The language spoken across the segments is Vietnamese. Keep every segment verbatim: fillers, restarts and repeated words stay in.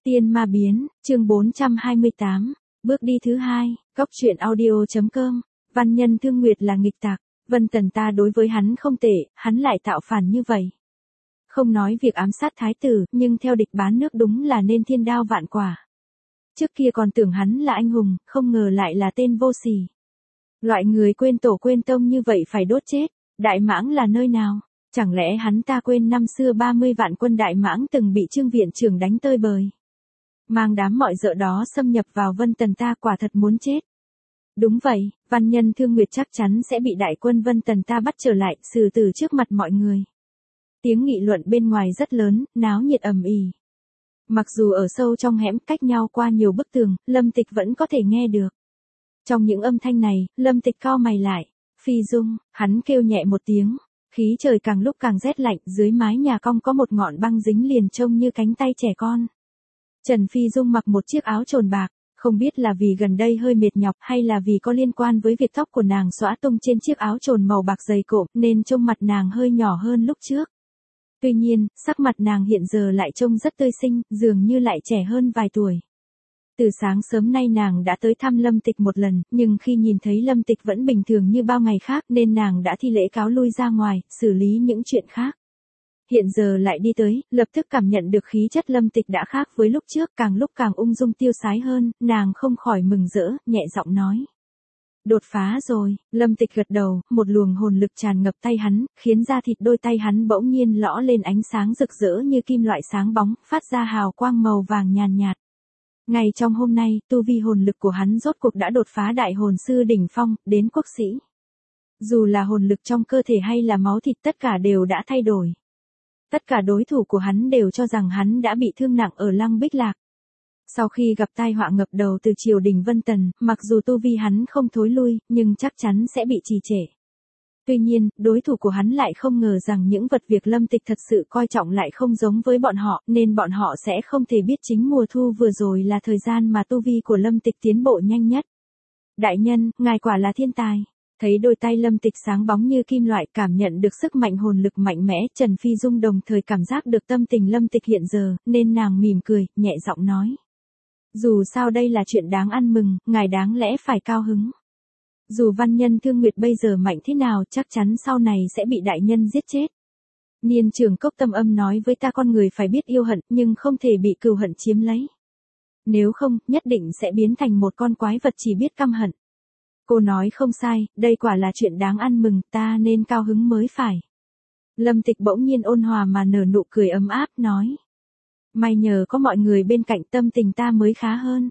Tiên ma biến, chương bốn trăm hai mươi tám, bước đi thứ hai, góc truyện audio.com, văn nhân Thương Nguyệt là nghịch tặc, Vân Tần ta đối với hắn không tệ, hắn lại tạo phản như vậy. Không nói việc ám sát thái tử, nhưng theo địch bán nước đúng là nên thiên đao vạn quả. Trước kia còn tưởng hắn là anh hùng, không ngờ lại là tên vô sỉ. Loại người quên tổ quên tông như vậy phải đốt chết, Đại Mãng là nơi nào? Chẳng lẽ hắn ta quên năm xưa ba mươi vạn quân Đại Mãng từng bị Trương viện trưởng đánh tơi bời? Mang đám mọi dợ đó xâm nhập vào Vân Tần ta quả thật muốn chết. Đúng vậy, văn nhân Thương Nguyệt chắc chắn sẽ bị đại quân Vân Tần ta bắt trở lại, xử tử trước mặt mọi người. Tiếng nghị luận bên ngoài rất lớn, náo nhiệt ầm ĩ. Mặc dù ở sâu trong hẻm cách nhau qua nhiều bức tường, Lâm Tịch vẫn có thể nghe được. Trong những âm thanh này, Lâm Tịch cau mày lại. Phi Dung, hắn kêu nhẹ một tiếng. Khí trời càng lúc càng rét lạnh, dưới mái nhà cong có một ngọn băng dính liền trông như cánh tay trẻ con. Trần Phi Dung mặc một chiếc áo trồn bạc, không biết là vì gần đây hơi mệt nhọc hay là vì có liên quan với việc tóc của nàng xõa tung trên chiếc áo trồn màu bạc dày cộm nên trông mặt nàng hơi nhỏ hơn lúc trước. Tuy nhiên, sắc mặt nàng hiện giờ lại trông rất tươi xinh, dường như lại trẻ hơn vài tuổi. Từ sáng sớm nay nàng đã tới thăm Lâm Tịch một lần, nhưng khi nhìn thấy Lâm Tịch vẫn bình thường như bao ngày khác nên nàng đã thi lễ cáo lui ra ngoài, xử lý những chuyện khác. Hiện giờ lại đi tới, lập tức cảm nhận được khí chất Lâm Tịch đã khác với lúc trước, càng lúc càng ung dung tiêu sái hơn, nàng không khỏi mừng rỡ, nhẹ giọng nói. Đột phá rồi, Lâm Tịch gật đầu, một luồng hồn lực tràn ngập tay hắn, khiến da thịt đôi tay hắn bỗng nhiên lõ lên ánh sáng rực rỡ như kim loại sáng bóng, phát ra hào quang màu vàng nhàn nhạt. Ngay trong hôm nay, tu vi hồn lực của hắn rốt cuộc đã đột phá đại hồn sư đỉnh phong, đến quốc sĩ. Dù là hồn lực trong cơ thể hay là máu thịt tất cả đều đã thay đổi. Tất cả đối thủ của hắn đều cho rằng hắn đã bị thương nặng ở Lăng Bích Lạc. Sau khi gặp tai họa ngập đầu từ triều đình Vân Tần, mặc dù tu vi hắn không thối lui, nhưng chắc chắn sẽ bị trì trệ. Tuy nhiên, đối thủ của hắn lại không ngờ rằng những vật việc Lâm Tịch thật sự coi trọng lại không giống với bọn họ, nên bọn họ sẽ không thể biết chính mùa thu vừa rồi là thời gian mà tu vi của Lâm Tịch tiến bộ nhanh nhất. Đại nhân, ngài quả là thiên tài. Thấy đôi tay Lâm Tịch sáng bóng như kim loại, cảm nhận được sức mạnh hồn lực mạnh mẽ, Trần Phi Dung đồng thời cảm giác được tâm tình Lâm Tịch hiện giờ, nên nàng mỉm cười, nhẹ giọng nói. Dù sao đây là chuyện đáng ăn mừng, ngài đáng lẽ phải cao hứng. Dù văn nhân Thương Nguyệt bây giờ mạnh thế nào, chắc chắn sau này sẽ bị đại nhân giết chết. Niên trưởng Cốc Tâm Âm nói với ta con người phải biết yêu hận, nhưng không thể bị cừu hận chiếm lấy. Nếu không, nhất định sẽ biến thành một con quái vật chỉ biết căm hận. Cô nói không sai, đây quả là chuyện đáng ăn mừng, ta nên cao hứng mới phải. Lâm Tịch bỗng nhiên ôn hòa mà nở nụ cười ấm áp, nói. May nhờ có mọi người bên cạnh tâm tình ta mới khá hơn.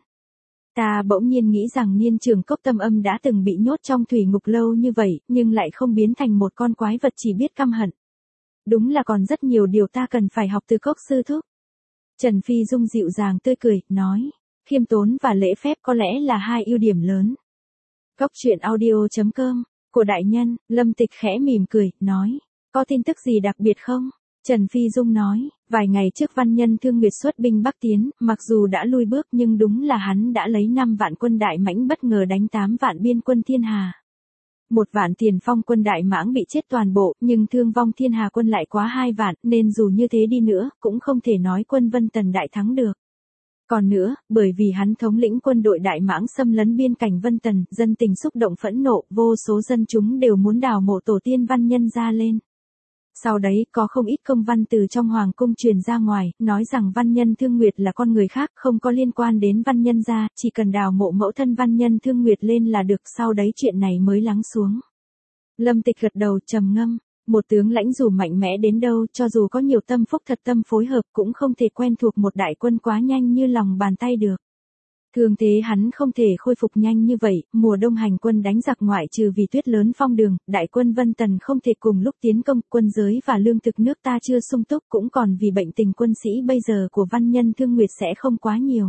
Ta bỗng nhiên nghĩ rằng Niên trưởng Cốc Tâm Âm đã từng bị nhốt trong thủy ngục lâu như vậy, nhưng lại không biến thành một con quái vật chỉ biết căm hận. Đúng là còn rất nhiều điều ta cần phải học từ Cốc sư thúc. Trần Phi Dung dịu dàng tươi cười, nói. Khiêm tốn và lễ phép có lẽ là hai ưu điểm lớn. Góc truyện audio.com, của đại nhân, Lâm Tịch khẽ mỉm cười, nói. Có tin tức gì đặc biệt không? Trần Phi Dung nói, vài ngày trước văn nhân Thương Nguyệt xuất binh Bắc tiến, mặc dù đã lui bước nhưng đúng là hắn đã lấy năm vạn quân Đại Mãng bất ngờ đánh tám vạn biên quân Thiên Hà. Một vạn tiền phong quân Đại Mãng bị chết toàn bộ, nhưng thương vong Thiên Hà quân lại quá hai vạn, nên dù như thế đi nữa, cũng không thể nói quân Vân Tần đại thắng được. Còn nữa, bởi vì hắn thống lĩnh quân đội Đại Mãng xâm lấn biên cảnh Vân Tần, dân tình xúc động phẫn nộ, vô số dân chúng đều muốn đào mộ tổ tiên văn nhân ra lên. Sau đấy, có không ít công văn từ trong hoàng cung truyền ra ngoài, nói rằng văn nhân Thương Nguyệt là con người khác, không có liên quan đến văn nhân gia, chỉ cần đào mộ mẫu thân văn nhân Thương Nguyệt lên là được, sau đấy chuyện này mới lắng xuống. Lâm Tịch gật đầu trầm ngâm, một tướng lãnh dù mạnh mẽ đến đâu, cho dù có nhiều tâm phúc thật tâm phối hợp cũng không thể quen thuộc một đại quân quá nhanh như lòng bàn tay được. Thường thế hắn không thể khôi phục nhanh như vậy, mùa đông hành quân đánh giặc ngoại trừ vì tuyết lớn phong đường, đại quân Vân Tần không thể cùng lúc tiến công, quân giới và lương thực nước ta chưa sung túc, cũng còn vì bệnh tình quân sĩ bây giờ của văn nhân Thương Nguyệt sẽ không quá nhiều.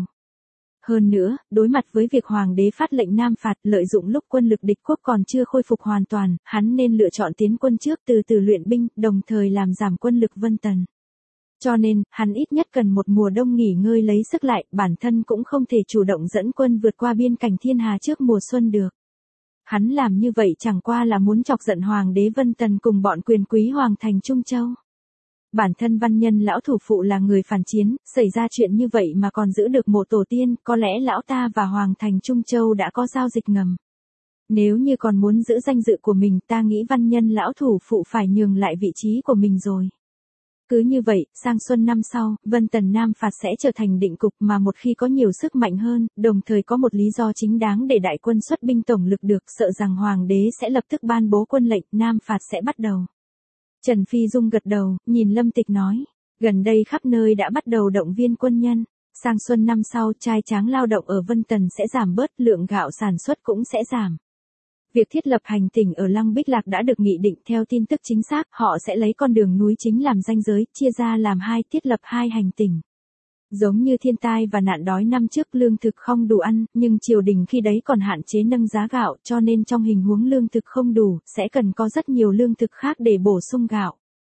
Hơn nữa, đối mặt với việc hoàng đế phát lệnh nam phạt, lợi dụng lúc quân lực địch quốc còn chưa khôi phục hoàn toàn, hắn nên lựa chọn tiến quân trước từ từ luyện binh, đồng thời làm giảm quân lực Vân Tần. Cho nên, hắn ít nhất cần một mùa đông nghỉ ngơi lấy sức lại, bản thân cũng không thể chủ động dẫn quân vượt qua biên cảnh Thiên Hà trước mùa xuân được. Hắn làm như vậy chẳng qua là muốn chọc giận hoàng đế Vân Tần cùng bọn quyền quý hoàng thành Trung Châu. Bản thân văn nhân lão thủ phụ là người phản chiến, xảy ra chuyện như vậy mà còn giữ được mộ tổ tiên, có lẽ lão ta và Hoàng thành Trung Châu đã có giao dịch ngầm. Nếu như còn muốn giữ danh dự của mình, ta nghĩ văn nhân lão thủ phụ phải nhường lại vị trí của mình rồi. Cứ như vậy, sang xuân năm sau, Vân Tần Nam phạt sẽ trở thành định cục mà một khi có nhiều sức mạnh hơn, đồng thời có một lý do chính đáng để đại quân xuất binh tổng lực được, sợ rằng Hoàng đế sẽ lập tức ban bố quân lệnh, Nam phạt sẽ bắt đầu. Trần Phi Dung gật đầu, nhìn Lâm Tịch nói, gần đây khắp nơi đã bắt đầu động viên quân nhân. Sang xuân năm sau, trai tráng lao động ở Vân Tần sẽ giảm bớt, lượng gạo sản xuất cũng sẽ giảm. Việc thiết lập hành tỉnh ở Lăng Bích Lạc đã được nghị định, theo tin tức chính xác, họ sẽ lấy con đường núi chính làm ranh giới, chia ra làm hai, thiết lập hai hành tỉnh. Giống như thiên tai và nạn đói năm trước, lương thực không đủ ăn, nhưng triều đình khi đấy còn hạn chế nâng giá gạo, cho nên trong hình huống lương thực không đủ, sẽ cần có rất nhiều lương thực khác để bổ sung gạo.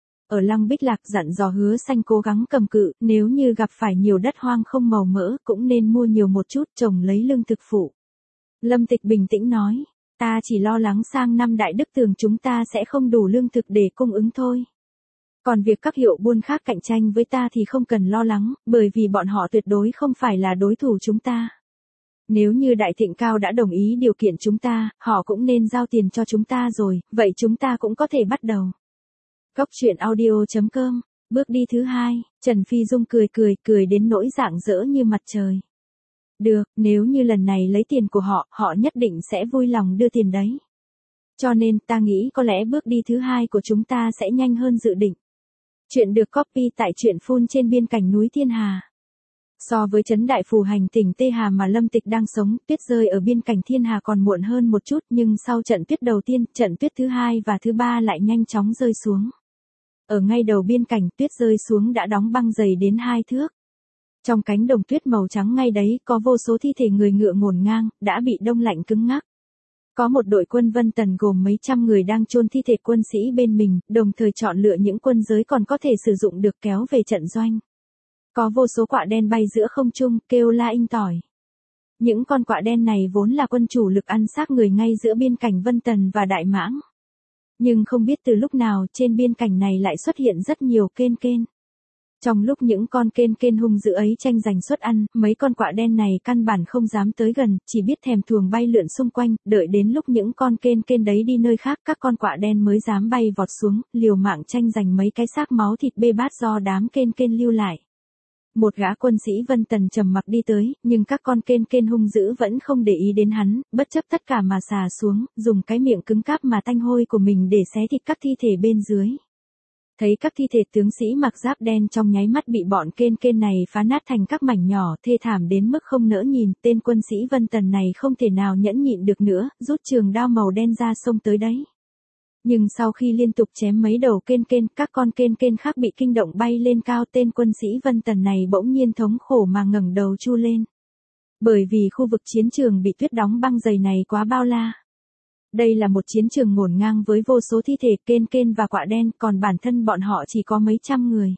Ở Lăng Bích Lạc dặn dò Hứa Xanh cố gắng cầm cự, nếu như gặp phải nhiều đất hoang không màu mỡ, cũng nên mua nhiều một chút, trồng lấy lương thực phụ. Lâm Tịch bình tĩnh nói, ta chỉ lo lắng sang năm Đại Đức Tường chúng ta sẽ không đủ lương thực để cung ứng thôi. Còn việc các hiệu buôn khác cạnh tranh với ta thì không cần lo lắng, bởi vì bọn họ tuyệt đối không phải là đối thủ chúng ta. Nếu như Đại Thịnh Cao đã đồng ý điều kiện chúng ta, họ cũng nên giao tiền cho chúng ta rồi, vậy chúng ta cũng có thể bắt đầu. Góc truyện audio chấm com, bước đi thứ hai, Trần Phi Dung cười cười, cười đến nỗi rạng rỡ như mặt trời. Được, nếu như lần này lấy tiền của họ, họ nhất định sẽ vui lòng đưa tiền đấy. Cho nên, ta nghĩ có lẽ bước đi thứ hai của chúng ta sẽ nhanh hơn dự định. Chuyện được copy tại truyện phun trên biên cảnh núi Thiên Hà. So với trấn Đại Phù hành tỉnh Tê Hà mà Lâm Tịch đang sống, tuyết rơi ở biên cảnh Thiên Hà còn muộn hơn một chút, nhưng sau trận tuyết đầu tiên, trận tuyết thứ hai và thứ ba lại nhanh chóng rơi xuống. Ở ngay đầu biên cảnh, tuyết rơi xuống đã đóng băng dày đến hai thước. Trong cánh đồng tuyết màu trắng ngay đấy, có vô số thi thể người ngựa ngổn ngang, đã bị đông lạnh cứng ngắc. Có một đội quân Vân Tần gồm mấy trăm người đang chôn thi thể quân sĩ bên mình, đồng thời chọn lựa những quân giới còn có thể sử dụng được kéo về trận doanh. Có vô số quạ đen bay giữa không trung, kêu la inh tỏi. Những con quạ đen này vốn là quân chủ lực ăn xác người ngay giữa biên cảnh Vân Tần và Đại Mãng. Nhưng không biết từ lúc nào, trên biên cảnh này lại xuất hiện rất nhiều kên kên. Trong lúc những con kên kên hung dữ ấy tranh giành suất ăn, mấy con quạ đen này căn bản không dám tới gần, chỉ biết thèm thuồng bay lượn xung quanh, đợi đến lúc những con kên kên đấy đi nơi khác, các con quạ đen mới dám bay vọt xuống, liều mạng tranh giành mấy cái xác máu thịt bê bát do đám kên kên lưu lại. Một gã quân sĩ Vân Tần trầm mặc đi tới, nhưng các con kên kên hung dữ vẫn không để ý đến hắn, bất chấp tất cả mà xà xuống, dùng cái miệng cứng cáp mà tanh hôi của mình để xé thịt các thi thể bên dưới. Thấy các thi thể tướng sĩ mặc giáp đen trong nháy mắt bị bọn kên kên này phá nát thành các mảnh nhỏ, thê thảm đến mức không nỡ nhìn, tên quân sĩ Vân Tần này không thể nào nhẫn nhịn được nữa, rút trường đao màu đen ra xông tới đấy. Nhưng sau khi liên tục chém mấy đầu kên kên, các con kên kên khác bị kinh động bay lên cao, tên quân sĩ Vân Tần này bỗng nhiên thống khổ mà ngẩng đầu chu lên. Bởi vì khu vực chiến trường bị tuyết đóng băng dày này quá bao la. Đây là một chiến trường ngổn ngang với vô số thi thể kên kên và quạ đen, còn bản thân bọn họ chỉ có mấy trăm người.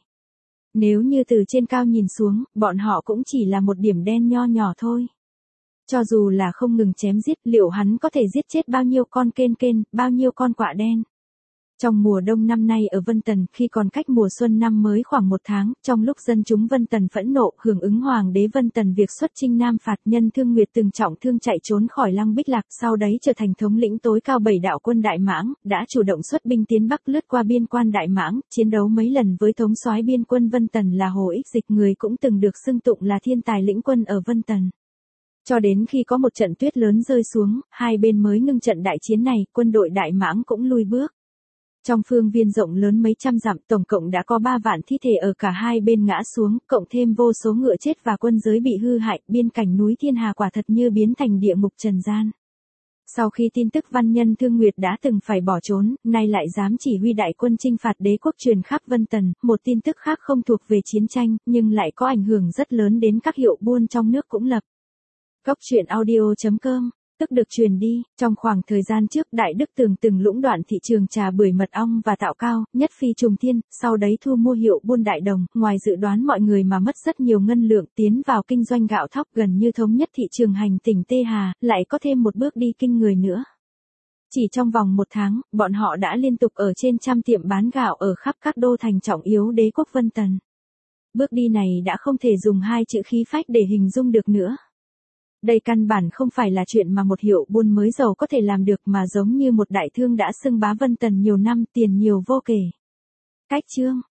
Nếu như từ trên cao nhìn xuống, bọn họ cũng chỉ là một điểm đen nho nhỏ thôi. Cho dù là không ngừng chém giết, liệu hắn có thể giết chết bao nhiêu con kên kên, bao nhiêu con quạ đen? Trong mùa đông năm nay ở Vân Tần, khi còn cách mùa xuân năm mới khoảng một tháng, trong lúc dân chúng Vân Tần phẫn nộ, hưởng ứng Hoàng đế Vân Tần việc xuất chinh Nam phạt, Nhân Thương Nguyệt từng trọng thương chạy trốn khỏi Lăng Bích Lạc, sau đấy trở thành thống lĩnh tối cao bảy đạo quân Đại Mãng, đã chủ động xuất binh tiến Bắc lướt qua biên quan Đại Mãng, chiến đấu mấy lần với thống soái biên quân Vân Tần là Hồ Ích Dịch, người cũng từng được xưng tụng là thiên tài lĩnh quân ở Vân Tần. Cho đến khi có một trận tuyết lớn rơi xuống, hai bên mới ngưng trận đại chiến này, quân đội Đại Mãng cũng lui bước. Trong phương viên rộng lớn mấy trăm dặm, tổng cộng đã có ba vạn thi thể ở cả hai bên ngã xuống, cộng thêm vô số ngựa chết và quân giới bị hư hại, biên cảnh núi Thiên Hà quả thật như biến thành địa ngục trần gian. Sau khi tin tức văn nhân Thương Nguyệt đã từng phải bỏ trốn, nay lại dám chỉ huy đại quân chinh phạt đế quốc truyền khắp Vân Tần, một tin tức khác không thuộc về chiến tranh, nhưng lại có ảnh hưởng rất lớn đến các hiệu buôn trong nước cũng lập. Góc truyện audio chấm com, tức được truyền đi, trong khoảng thời gian trước Đại Đức Tường từng lũng đoạn thị trường trà bưởi mật ong và tạo cao, nhất phi trùng thiên, sau đấy thu mua hiệu buôn đại đồng, ngoài dự đoán mọi người mà mất rất nhiều ngân lượng tiến vào kinh doanh gạo thóc gần như thống nhất thị trường hành tỉnh Tê Hà, lại có thêm một bước đi kinh người nữa. Chỉ trong vòng một tháng, bọn họ đã liên tục ở trên trăm tiệm bán gạo ở khắp các đô thành trọng yếu đế quốc Vân Tần. Bước đi này đã không thể dùng hai chữ khí phách để hình dung được nữa. Đây căn bản không phải là chuyện mà một hiệu buôn mới giàu có thể làm được mà giống như một đại thương đã xưng bá Vân Tần nhiều năm, tiền nhiều vô kể. Cách chương